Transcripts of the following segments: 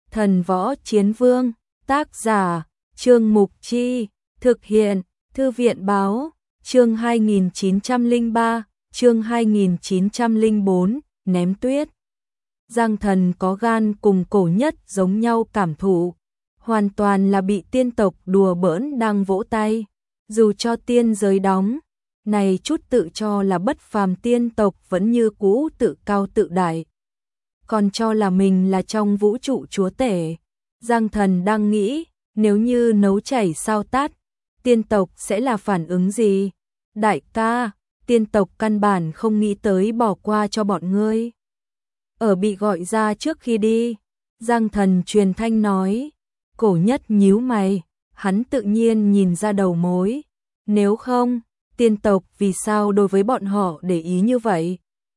Thần Võ Chiến Vương, tác giả, Trương Mục Chi, thực hiện, Thư viện Báo, chương 2903, chương 2904, ném tuyết. Giang Thần có gan cùng Cổ Nhất giống nhau cảm thụ, hoàn toàn là bị tiên tộc đùa bỡn đang vỗ tay, dù cho tiên giới đóng, này chút tự cho là bất phàm tiên tộc vẫn như cũ tự cao tự đại. Còn cho là mình là trong vũ trụ chúa tể. Giang Thần đang nghĩ, nếu như nấu chảy sao tát, tiên tộc sẽ là phản ứng gì? Đại ca, tiên tộc căn bản không nghĩ tới bỏ qua cho bọn ngươi. Ở bị gọi ra trước khi đi, Giang Thần truyền thanh nói. Cổ Nhất nhíu mày, hắn tự nhiên nhìn ra đầu mối. Nếu không, tiên tộc vì sao đối với bọn họ để ý như vậy?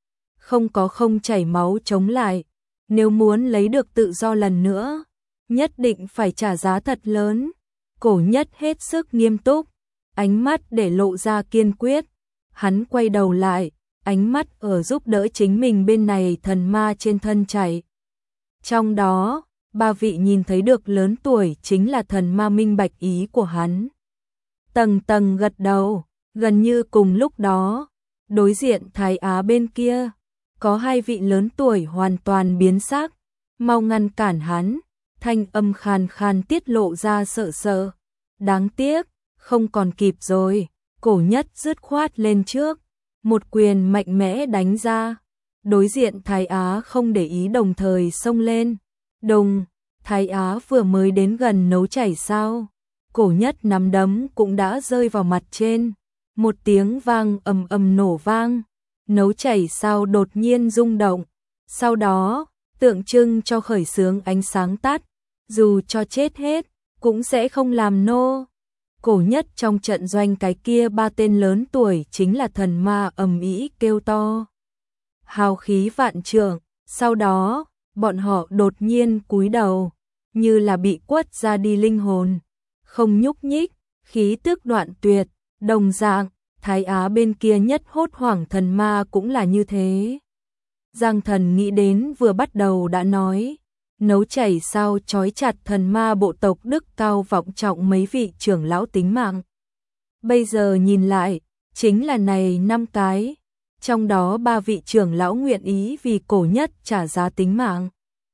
Không chảy máu chống lại, nếu muốn lấy được tự do lần nữa, nhất định phải trả giá thật lớn. Cổ Nhất hết sức nghiêm túc, ánh mắt để lộ ra kiên quyết. Hắn quay đầu lại, ánh mắt ở giúp đỡ chính mình bên này thần ma trên thân chạy. Trong đó, ba vị nhìn thấy được lớn tuổi chính là thần ma minh bạch ý của hắn. Tầng tầng gật đầu, gần như cùng lúc đó, đối diện Thái Á bên kia, có hai vị lớn tuổi hoàn toàn biến sắc, mau ngăn cản hắn, thanh âm khàn khàn tiết lộ ra sợ sợ. Đáng tiếc, không còn kịp rồi, Cổ Nhất dứt khoát lên trước, một quyền mạnh mẽ đánh ra. Đối diện Thái Á không để ý đồng thời xông lên. Đùng, Thái Á vừa mới đến gần nấu chảy sao. Cổ Nhất nắm đấm cũng đã rơi vào mặt trên. Một tiếng vang ầm ầm nổ vang. Nấu chảy sao đột nhiên rung động. Sau đó, tượng trưng cho khởi xướng ánh sáng tắt. Dù cho chết hết, cũng sẽ không làm nô. Cổ Nhất trong trận doanh cái kia ba tên lớn tuổi chính là thần ma ầm ĩ kêu to. Hào khí vạn trượng, sau đó, bọn họ đột nhiên cúi đầu, như là bị quất ra đi linh hồn, không nhúc nhích, khí tức đoạn tuyệt, đồng dạng, Thái Á bên kia nhất hốt hoảng thần ma cũng là như thế. Giang Thần nghĩ đến vừa bắt đầu đã nói, nấu chảy sao trói chặt thần ma bộ tộc đức cao vọng trọng mấy vị trưởng lão tính mạng. Bây giờ nhìn lại, chính là này 5 cái, trong đó 3 vị trưởng lão nguyện ý vì Cổ Nhất trả giá tính mạng.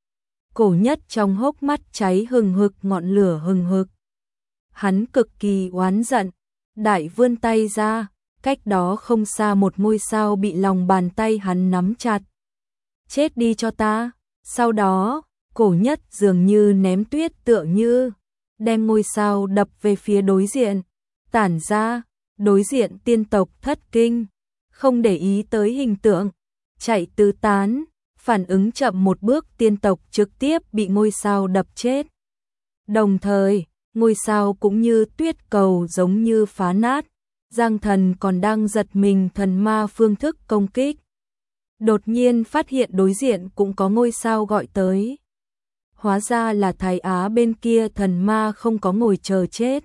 Cổ Nhất trong hốc mắt cháy hừng hực ngọn lửa hừng hực. Hắn cực kỳ oán giận, đại vươn tay ra, cách đó không xa một ngôi sao bị lòng bàn tay hắn nắm chặt. Chết đi cho ta, sau đó, Cổ Nhất dường như ném tuyết tựa như, đem ngôi sao đập về phía đối diện, tản ra, đối diện tiên tộc thất kinh, không để ý tới hình tượng, chạy tứ tán, phản ứng chậm một bước tiên tộc trực tiếp bị ngôi sao đập chết. Đồng thời, ngôi sao cũng như tuyết cầu giống như phá nát, Giang Thần còn đang giật mình thần ma phương thức công kích. Đột nhiên phát hiện đối diện cũng có ngôi sao gọi tới. Hóa ra là Thái Á bên kia thần ma không có ngồi chờ chết.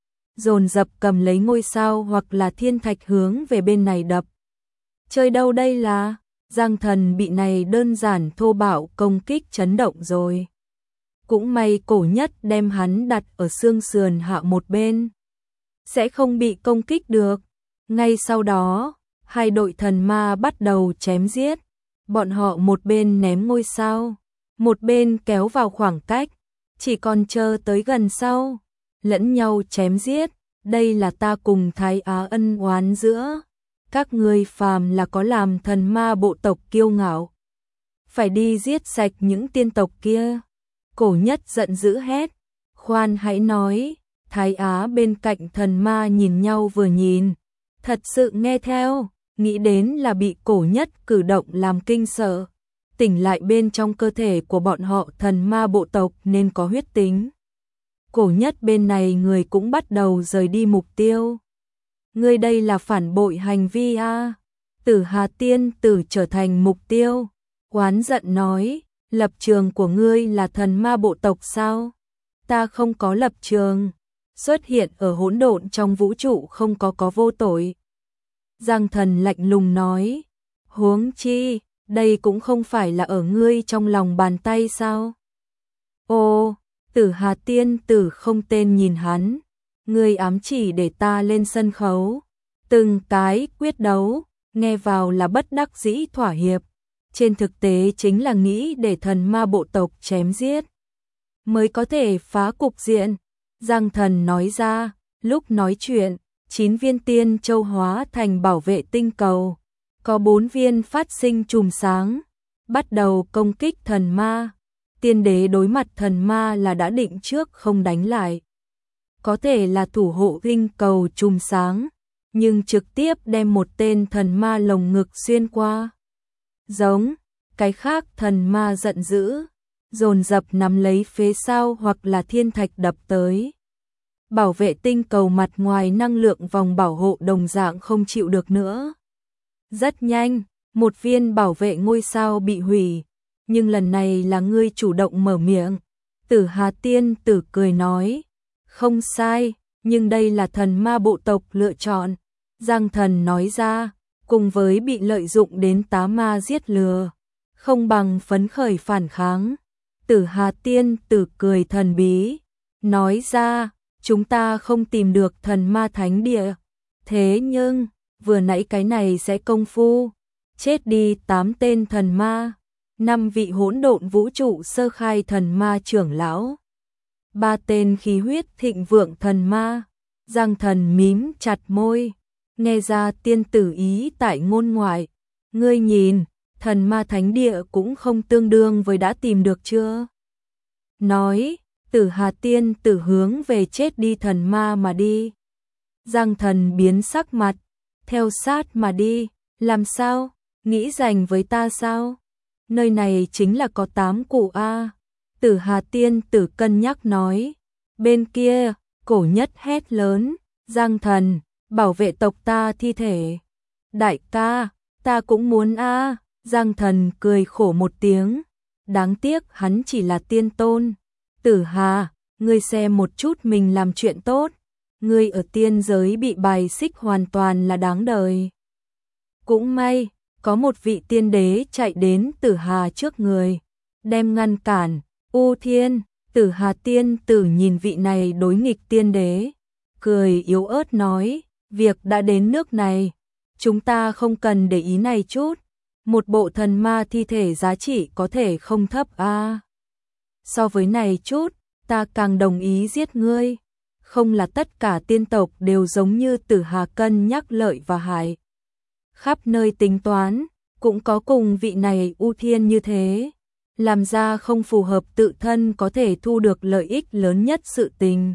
Dồn dập cầm lấy ngôi sao hoặc là thiên thạch hướng về bên này đập. Chơi đâu đây là, Giang Thần bị này đơn giản thô bạo công kích chấn động rồi. Cũng may Cổ Nhất đem hắn đặt ở xương sườn hạ một bên. Sẽ không bị công kích được. Ngay sau đó, hai đội thần ma bắt đầu chém giết. Bọn họ một bên ném ngôi sao, một bên kéo vào khoảng cách, chỉ còn chờ tới gần sau, lẫn nhau chém giết. Đây là ta cùng Thái Á ân oán giữa. Các ngươi phàm là có làm thần ma bộ tộc kiêu ngạo, phải đi giết sạch những tiên tộc kia. Cổ Nhất giận dữ hét. Khoan hãy nói. Thái Á bên cạnh thần ma nhìn nhau vừa nhìn, thật sự nghe theo, nghĩ đến là bị Cổ Nhất cử động làm kinh sợ. Tỉnh lại bên trong cơ thể của bọn họ thần ma bộ tộc nên có huyết tính. Cổ Nhất bên này người cũng bắt đầu rời đi mục tiêu. Ngươi đây là phản bội hành vi a. Tử Hà tiên tử trở thành mục tiêu. Oán giận nói, lập trường của ngươi là thần ma bộ tộc sao? Ta không có lập trường. Xuất hiện ở hỗn độn trong vũ trụ không có vô tội. Giang Thần lạnh lùng nói, huống chi, đây cũng không phải là ở ngươi trong lòng bàn tay sao? Ô, Tử Hà tiên tử không tên nhìn hắn, ngươi ám chỉ để ta lên sân khấu, từng cái quyết đấu, nghe vào là bất đắc dĩ thỏa hiệp, trên thực tế chính là nghĩ để thần ma bộ tộc chém giết, mới có thể phá cục diện. Giang Thần nói ra, lúc nói chuyện, 9 viên tiên châu hóa thành bảo vệ tinh cầu, có 4 viên phát sinh chùm sáng, bắt đầu công kích thần ma. Tiên đế đối mặt thần ma là đã định trước không đánh lại. Có thể là thủ hộ tinh cầu chùm sáng, nhưng trực tiếp đem một tên thần ma lồng ngực xuyên qua. Giống, cái khác thần ma giận dữ, dồn dập nắm lấy phế sao hoặc là thiên thạch đập tới. Bảo vệ tinh cầu mặt ngoài năng lượng vòng bảo hộ đồng dạng không chịu được nữa. Rất nhanh, một viên bảo vệ ngôi sao bị hủy, nhưng lần này là ngươi chủ động mở miệng. Tử Hà tiên tử cười nói, không sai, nhưng đây là thần ma bộ tộc lựa chọn. Giang Thần nói ra, cùng với bị lợi dụng đến tá ma giết lừa, không bằng phấn khởi phản kháng. Tử Hà tiên tử cười thần bí, nói ra, chúng ta không tìm được thần ma thánh địa. Thế nhưng, vừa nãy cái này sẽ công phu, chết đi 8 tên thần ma, 5 vị hỗn độn vũ trụ sơ khai thần ma trưởng lão, 3 tên khí huyết thịnh vượng thần ma. Giang Thần mím chặt môi, nghe ra tiên tử ý tại ngôn ngoại. Ngươi nhìn, thần ma thánh địa cũng không tương đương với đã tìm được chưa? Nói, Tử Hà tiên tử hướng về chết đi thần ma mà đi. Giang Thần biến sắc mặt, theo sát mà đi, làm sao, nghĩ giành với ta sao? Nơi này chính là có 8 cụ A. Tử Hà tiên tử cân nhắc nói, bên kia, cổ nhất hét lớn, Giang Thần, bảo vệ tộc ta thi thể. Đại ca, ta cũng muốn A. Giang Thần cười khổ một tiếng, đáng tiếc hắn chỉ là tiên tôn. Tử Hà, ngươi xem một chút mình làm chuyện tốt, ngươi ở tiên giới bị bài xích hoàn toàn là đáng đời. Cũng may, có một vị tiên đế chạy đến Tử Hà trước người, đem ngăn cản. U Thiên, Tử Hà tiên tử nhìn vị này đối nghịch tiên đế, cười yếu ớt nói, việc đã đến nước này, chúng ta không cần để ý này chút. Một bộ thần ma thi thể giá trị có thể không thấp a. So với này chút, ta càng đồng ý giết ngươi. Không là tất cả tiên tộc đều giống như Tử Hà cân nhắc lợi và hại. Khắp nơi tính toán, cũng có cùng vị này U Thiên như thế. Làm ra không phù hợp tự thân có thể thu được lợi ích lớn nhất sự tình.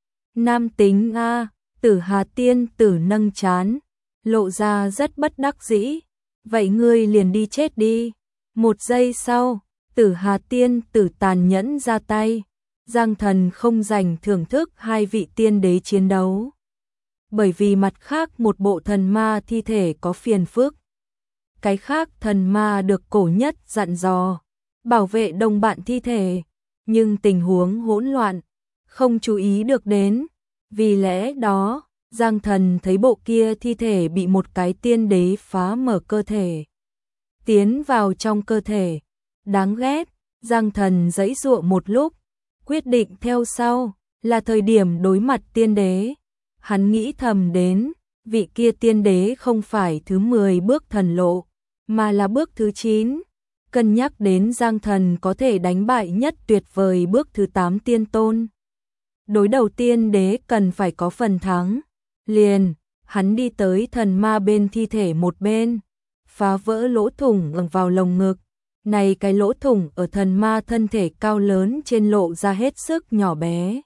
Nam tính a. Tử Hà tiên tử nâng trán, lộ ra rất bất đắc dĩ. Vậy ngươi liền đi chết đi. Một giây sau, Tử Hà tiên tử tàn nhẫn ra tay. Giang Thần không dành thưởng thức hai vị tiên đế chiến đấu. Bởi vì mặt khác một bộ thần ma thi thể có phiền phức. Cái khác thần ma được cổ nhất dặn dò, bảo vệ đồng bạn thi thể. Nhưng tình huống hỗn loạn, không chú ý được đến. Vì lẽ đó, Giang Thần thấy bộ kia thi thể bị một cái tiên đế phá mở cơ thể, tiến vào trong cơ thể. Đáng ghét, Giang Thần giãy giụa một lúc, quyết định theo sau, là thời điểm đối mặt tiên đế. Hắn nghĩ thầm đến, vị kia tiên đế không phải thứ 10 bước thần lộ, mà là bước thứ 9. Cân nhắc đến Giang Thần có thể đánh bại nhất tuyệt vời bước thứ 8 tiên tôn. Đối đầu tiên đế cần phải có phần thắng. Liền, hắn đi tới thần ma bên thi thể một bên, phá vỡ lỗ thủng vào lồng ngực. Này cái lỗ thủng ở thần ma thân thể cao lớn trên lộ ra hết sức nhỏ bé.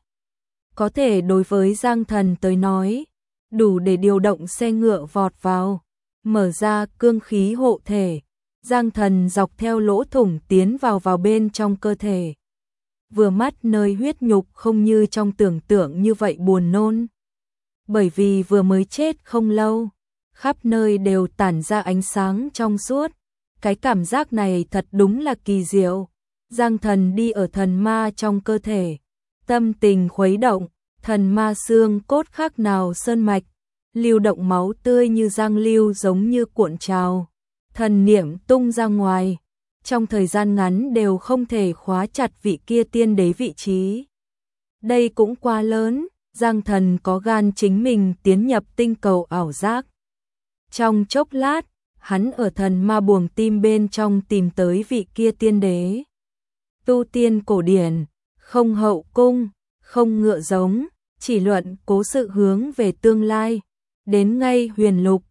Có thể đối với Giang Thần tới nói, đủ để điều động xe ngựa vọt vào, mở ra cương khí hộ thể. Giang Thần dọc theo lỗ thủng tiến vào bên trong cơ thể. Vừa mắt nơi huyết nhục không như trong tưởng tượng như vậy buồn nôn. Bởi vì vừa mới chết không lâu, khắp nơi đều tản ra ánh sáng trong suốt. Cái cảm giác này thật đúng là kỳ diệu. Giang Thần đi ở thần ma trong cơ thể, tâm tình khuấy động, thần ma xương cốt khác nào sơn mạch, lưu động máu tươi như giang lưu giống như cuộn trào. Thần niệm tung ra ngoài, trong thời gian ngắn đều không thể khóa chặt vị kia tiên đế vị trí. Đây cũng quá lớn, Giang Thần có gan chính mình tiến nhập tinh cầu ảo giác. Trong chốc lát, hắn ở thần ma buồng tim bên trong tìm tới vị kia tiên đế. Tu tiên cổ điển, không hậu cung, không ngựa giống, chỉ luận cố sự hướng về tương lai. Đến ngay huyền lục,